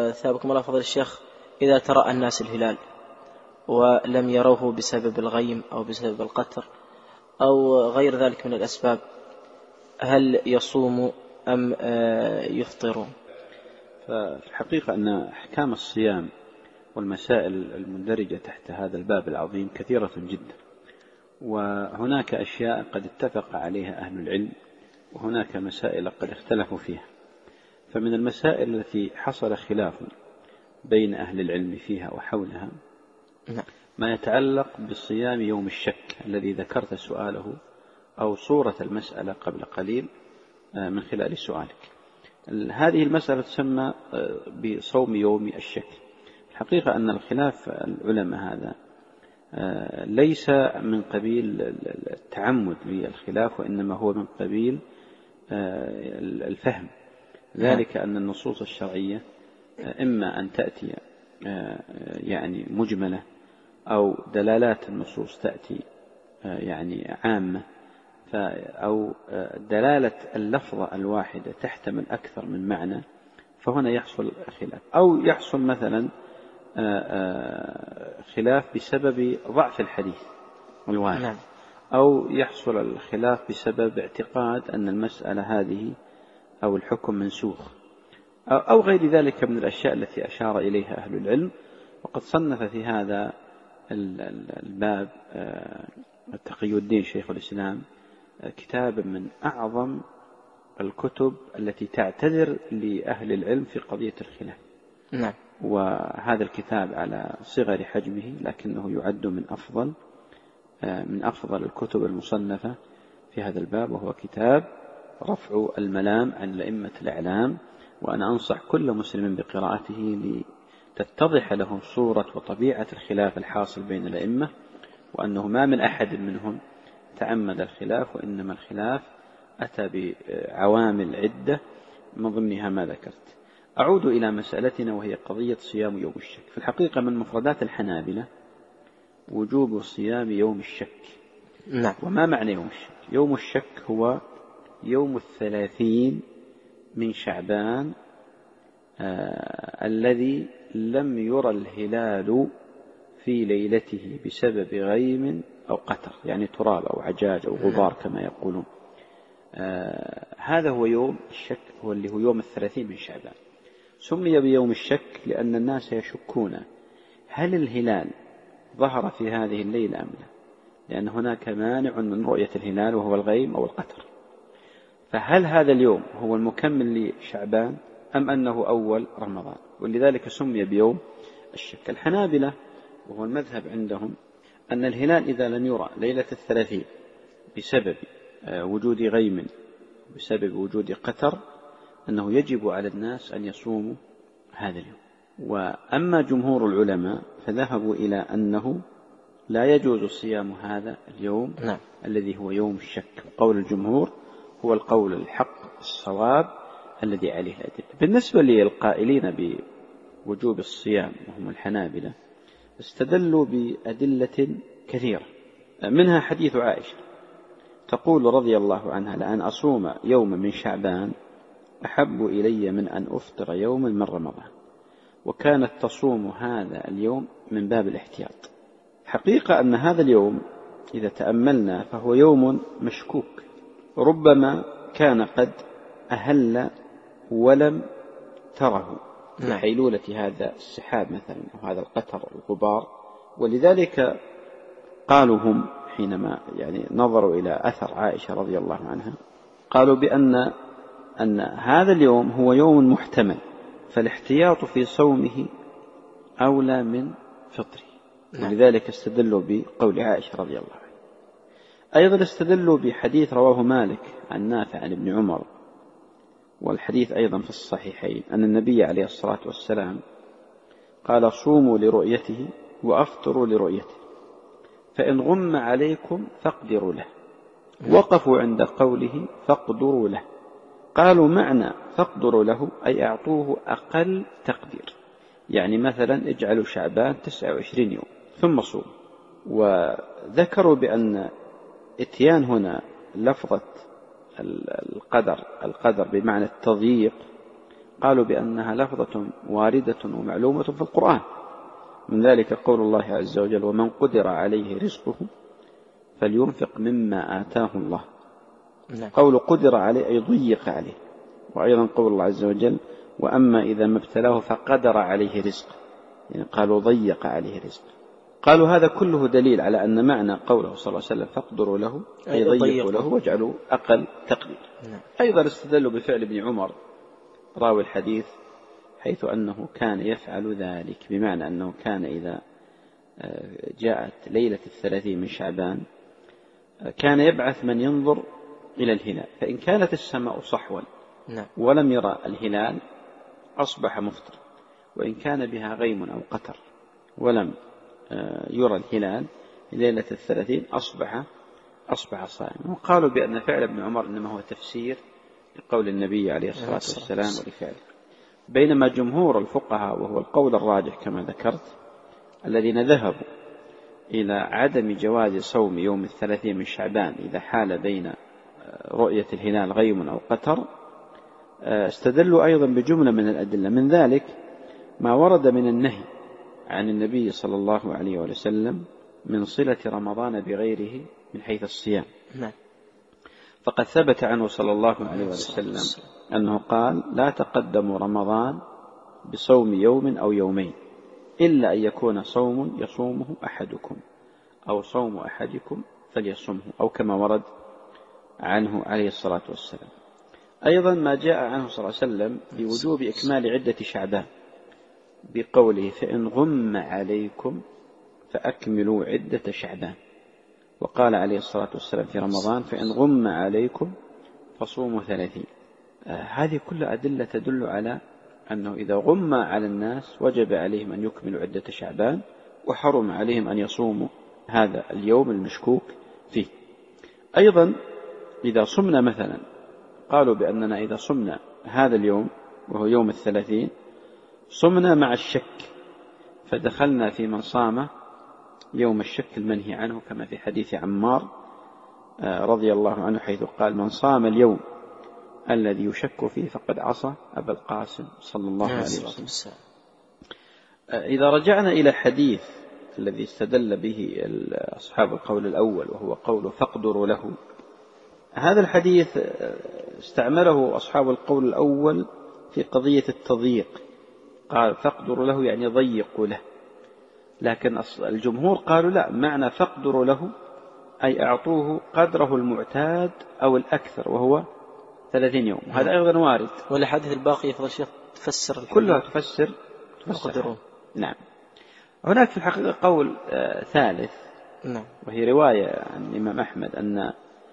ثابكم الله فضل الشيخ، إذا ترى الناس الهلال ولم يروه بسبب الغيم أو بسبب القطر أو غير ذلك من الأسباب، هل يصوم أم يفطر؟ ففي الحقيقة أن أحكام الصيام والمسائل المندرجة تحت هذا الباب العظيم كثيرة جدا، وهناك أشياء قد اتفق عليها أهل العلم وهناك مسائل قد اختلفوا فيها. فمن المسائل التي حصل خلاف بين أهل العلم فيها وحولها ما يتعلق بصيام يوم الشك الذي ذكرت سؤاله أو صورة المسألة قبل قليل من خلال سؤالك. هذه المسألة تسمى بصوم يوم الشك. الحقيقة أن الخلاف العلماء هذا ليس من قبيل التعمد للخلاف، وإنما هو من قبيل الفهم، ذلك أن النصوص الشرعية إما أن تأتي يعني مجملة أو دلالات النصوص تأتي يعني عامة، أو دلالة اللفظة الواحدة تحتمل أكثر من معنى، فهنا يحصل خلاف، أو يحصل مثلا خلاف بسبب ضعف الحديث الواحد، أو يحصل الخلاف بسبب اعتقاد أن المسألة هذه أو الحكم منسوخ، أو غير ذلك من الأشياء التي أشار إليها أهل العلم. وقد صنف في هذا الباب تقي الدين شيخ الإسلام كتاب من أعظم الكتب التي تعتذر لأهل العلم في قضية الخلاف. نعم. وهذا الكتاب على صغر حجمه لكنه يعد من أفضل الكتب المصنفة في هذا الباب، وهو كتاب رفع الملام عن الأئمة الأعلام. وأنا أنصح كل مسلم بقراءته لتتضح له صورة وطبيعة الخلاف الحاصل بين الأئمة، وأنه ما من أحد منهم تعمد الخلاف، وإنما الخلاف أتى بعوامل عدة من ضمنها ما ذكرت. أعود إلى مسألتنا وهي قضية صيام يوم الشك. في الحقيقة من مفردات الحنابلة وجوب صيام يوم الشك. نعم. وما معنى يوم الشك؟ يوم الشك هو يوم 30 من شعبان الذي لم يرى الهلال في ليلته بسبب غيم أو قطر، يعني تراب أو عجاج أو غبار كما يقولون. هذا هو يوم الشك، هو اللي هو يوم 30 من شعبان. سمي بيوم الشك لأن الناس يشكون هل الهلال ظهر في هذه الليلة أم لا، لأن هناك مانع من رؤية الهلال وهو الغيم أو القطر. فهل هذا اليوم هو المكمل لشعبان أم أنه أول رمضان؟ ولذلك سمي بيوم الشك. الحنابلة وهو المذهب عندهم أن الهلال إذا لم يرى ليلة 30 بسبب وجود غيم بسبب وجود قطر أنه يجب على الناس أن يصوموا هذا اليوم. وأما جمهور العلماء فذهبوا إلى أنه لا يجوز صيام هذا اليوم الذي هو يوم الشك. قول الجمهور هو القول الحق الصواب الذي عليه الأدلة. بالنسبة للقائلين بوجوب الصيام وهم الحنابلة استدلوا بأدلة كثيرة، منها حديث عائشة تقول رضي الله عنها: لأن أصوم يوم من شعبان أحب إلي من أن أفطر يوما من رمضان. وكانت تصوم هذا اليوم من باب الاحتياط. حقيقة أن هذا اليوم إذا تأملنا فهو يوم مشكوك، ربما كان قد أهل ولم تره بحيلولة هذا السحاب مثلا أو هذا القطر الغبار. ولذلك قالوا هم حينما يعني نظروا إلى أثر عائشة رضي الله عنها قالوا أن هذا اليوم هو يوم محتمل، فالاحتياط في صومه أولى من فطره. ولذلك استدلوا بقول عائشة رضي الله عنها. أيضا استدلوا بحديث رواه مالك عن نافع عن ابن عمر، والحديث أيضا في الصحيحين، أن النبي عليه الصلاة والسلام قال: صوموا لرؤيته وأفطروا لرؤيته، فإن غم عليكم فاقدروا له. وقفوا عند قوله فاقدروا له، قالوا معنى فاقدروا له أي أعطوه أقل تقدير، يعني مثلا اجعلوا شعبان 29 يوم ثم صوم. وذكروا بأن اتيان هنا لفظة القدر بمعنى التضييق قالوا بأنها لفظة واردة ومعلومة في القرآن، من ذلك قول الله عز وجل: ومن قدر عليه رزقه فلينفق مما آتاه الله. قول قدر عليه أي ضيق عليه. وأيضا قول الله عز وجل: وأما إذا ما ابتلاه فقدر عليه رزقه، يعني قالوا ضيق عليه رزقه. قالوا هذا كله دليل على أن معنى قوله صلى الله عليه وسلم فاقدروا له أي ضيقوا له واجعلوا أقل تقدير. أيضا استدلوا بفعل ابن عمر راوي الحديث، حيث أنه كان يفعل ذلك، بمعنى أنه كان إذا جاءت ليلة 30 من شعبان كان يبعث من ينظر إلى الهلال، فإن كانت السماء صحوا ولم يرى الهلال أصبح مفطر، وإن كان بها غيم أو قتر ولم يرى الهلال ليلة 30 أصبح صائما. وقالوا بأن فعل ابن عمر إنما هو تفسير لقول النبي عليه الصلاة والسلام ولفعله، بينما جمهور الفقهاء وهو القول الراجح كما ذكرت الذين ذهبوا إلى عدم جواز صوم يوم 30 من شعبان إذا حال بين رؤية الهلال غيم أو قتر، استدلوا أيضا بجملة من الأدلة، من ذلك ما ورد من النهي عن النبي صلى الله عليه وسلم من صلة رمضان بغيره من حيث الصيام. فقد ثبت عنه صلى الله عليه وسلم أنه قال: لا تقدموا رمضان بصوم يوم أو يومين إلا أن يكون صوم يصومه أحدكم أو صوم أحدكم فليصمه، أو كما ورد عنه عليه الصلاة والسلام. أيضا ما جاء عنه صلى الله عليه وسلم بوجوب إكمال عدة شعبان بقوله: فإن غم عليكم فأكملوا عدة شعبان. وقال عليه الصلاة والسلام في رمضان: فإن غم عليكم فصوموا 30. هذه كل أدلة تدل على أنه إذا غم على الناس وجب عليهم أن يكملوا عدة شعبان، وحرم عليهم أن يصوموا هذا اليوم المشكوك فيه. أيضا إذا صمنا مثلا، قالوا بأننا إذا صمنا هذا اليوم وهو يوم 30 صمنا مع الشك، فدخلنا في من صام يوم الشك المنهي عنه، كما في حديث عمار رضي الله عنه حيث قال: من صام اليوم الذي يشك فيه فقد عصى أبا القاسم صلى الله عليه وسلم. إذا رجعنا إلى الحديث الذي استدل به أصحاب القول الأول وهو قول فاقدروا له، هذا الحديث استعمله أصحاب القول الأول في قضية التضييق، قال فاقدروا له يعني ضيقوا له، لكن الجمهور قالوا لا، معنى فاقدروا له أي أعطوه قدره المعتاد أو الأكثر وهو 30 يوم. هذا أيضا وارد. والحديث الباقي يفضل شيخ تفسر الحديث كلها تفسر. نعم. هناك في الحقيقة قول ثالث، وهي رواية عن الإمام أحمد أن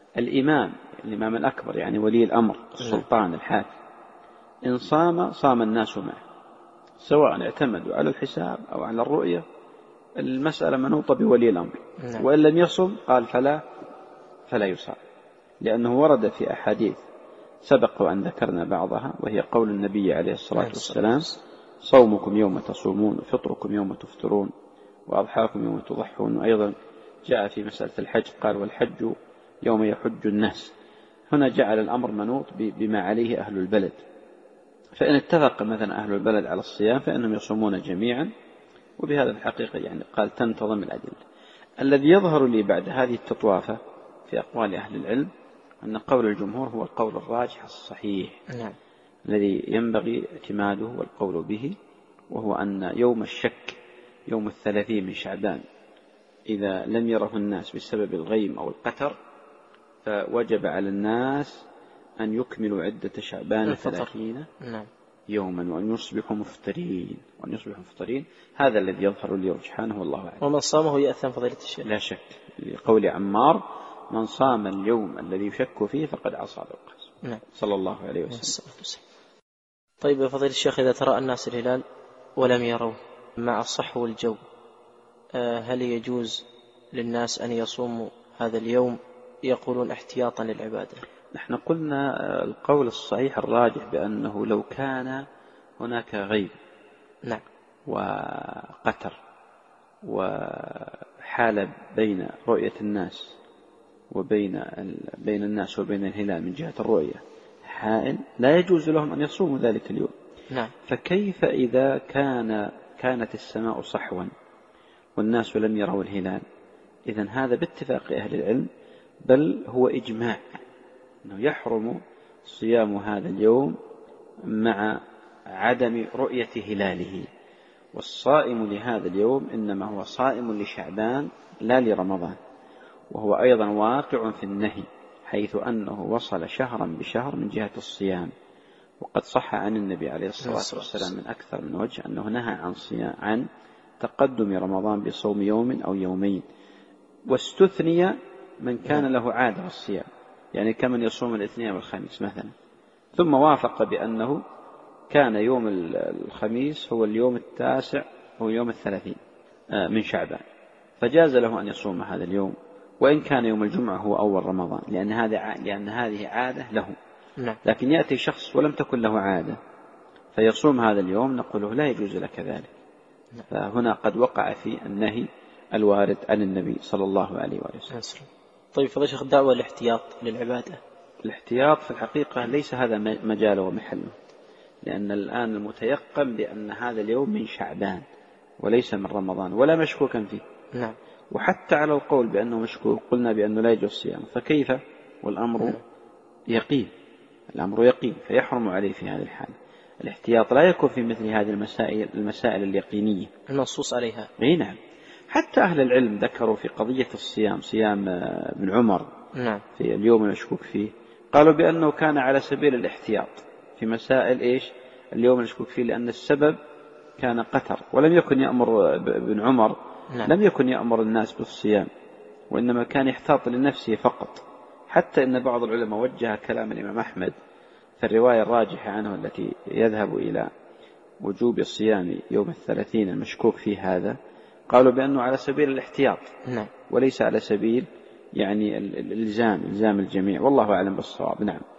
الإمام الأكبر يعني ولي الأمر السلطان الحاكم إن صام الناس معه، سواء اعتمدوا على الحساب أو على الرؤية، المسألة منوطة بولي الأمر. وإن لم يصم قال فلا يصام، لأنه ورد في أحاديث سبق وأن ذكرنا بعضها، وهي قول النبي عليه الصلاة والسلام: صومكم يوم تصومون وفطركم يوم تفطرون وأضحاكم يوم تضحون. وأيضا جاء في مسألة الحج قال: والحج يوم يحج الناس. هنا جعل الأمر منوط بما عليه أهل البلد، فإن اتفق مثلا أهل البلد على الصيام فإنهم يصومون جميعا، وبهذا الحقيقة يعني قال تنتظم الأدلة. الذي يظهر لي بعد هذه التطوافة في أقوال أهل العلم أن قول الجمهور هو القول الراجح الصحيح الذي ينبغي اعتماده والقول به، وهو أن يوم الشك يوم 30 من شعبان إذا لم يره الناس بسبب الغيم أو القتر فوجب على الناس أن يكملوا عدة شعبان 30 يوما وأن يصبحوا مفطرين. هذا الذي يظهر لي رجحانه والله أعلم. ومن صامه يأثم فضيلة الشيخ؟ لا شك، لقول عمار: من صام اليوم الذي يشك فيه فقد عصى القاسم صلى الله عليه وسلم. طيب يا فضيلة الشيخ، إذا ترى الناس الهلال ولم يروا مع صحو الجو، هل يجوز للناس أن يصوموا هذا اليوم يقولون احتياطا للعبادة؟ نحن قلنا القول الصحيح الراجح بأنه لو كان هناك غيب وقتر وحال بين رؤية الناس وبين الناس وبين الهلال من جهة الرؤية حائل، لا يجوز لهم أن يصوموا ذلك اليوم، نعم. فكيف إذا كانت السماء صحوا والناس لم يروا الهلال؟ إذن هذا باتفاق أهل العلم، بل هو إجماع أنه يحرم صيام هذا اليوم مع عدم رؤية هلاله. والصائم لهذا اليوم إنما هو صائم لشعبان لا لرمضان. وهو أيضا واقع في النهي، حيث أنه وصل شهرا بشهر من جهة الصيام. وقد صح عن النبي عليه الصلاة والسلام من أكثر من وجه أنه نهى عن تقدم رمضان بصوم يوم أو يومين. واستثني من كان له عادة الصيام، يعني كمن يصوم الاثنين والخميس مثلا، ثم وافق بأنه كان يوم الخميس هو اليوم 9 هو يوم 30 من شعبان، فجاز له أن يصوم هذا اليوم، وإن كان يوم الجمعة هو أول رمضان، لأن هذه عادة له. لكن يأتي شخص ولم تكن له عادة فيصوم هذا اليوم، نقول له لا يجوز لك ذلك. فهنا قد وقع في النهي الوارد عن النبي صلى الله عليه وسلم. طيب فضيلة الشيخ، دعوة الاحتياط للعبادة. الاحتياط في الحقيقة ليس هذا مجاله ومحله، لأن الآن المتيقن بأن هذا اليوم من شعبان وليس من رمضان ولا مشكوكا فيه. نعم. وحتى على القول بأنه مشكوك قلنا بأنه لا يجوز الصيام، فكيف والأمر يقين، الأمر يقين، فيحرم عليه في هذه الحالة. الاحتياط لا يكون في مثل هذه المسائل اليقينية النصوص عليها. نعم. حتى أهل العلم ذكروا في قضية الصيام، صيام ابن عمر نعم. في اليوم المشكوك فيه، قالوا بأنه كان على سبيل الاحتياط في مسائل اليوم المشكوك فيه، لأن السبب كان قتر، ولم يكن يأمر ابن عمر لم يكن يأمر الناس بالصيام، وإنما كان يحتاط لنفسه فقط. حتى إن بعض العلماء وجه كلام الإمام أحمد في الرواية الراجحة عنه التي يذهب إلى وجوب الصيام يوم 30 المشكوك فيه هذا، قالوا بأنه على سبيل الاحتياط وليس على سبيل يعني الإلزام الجميع، والله أعلم بالصواب. نعم.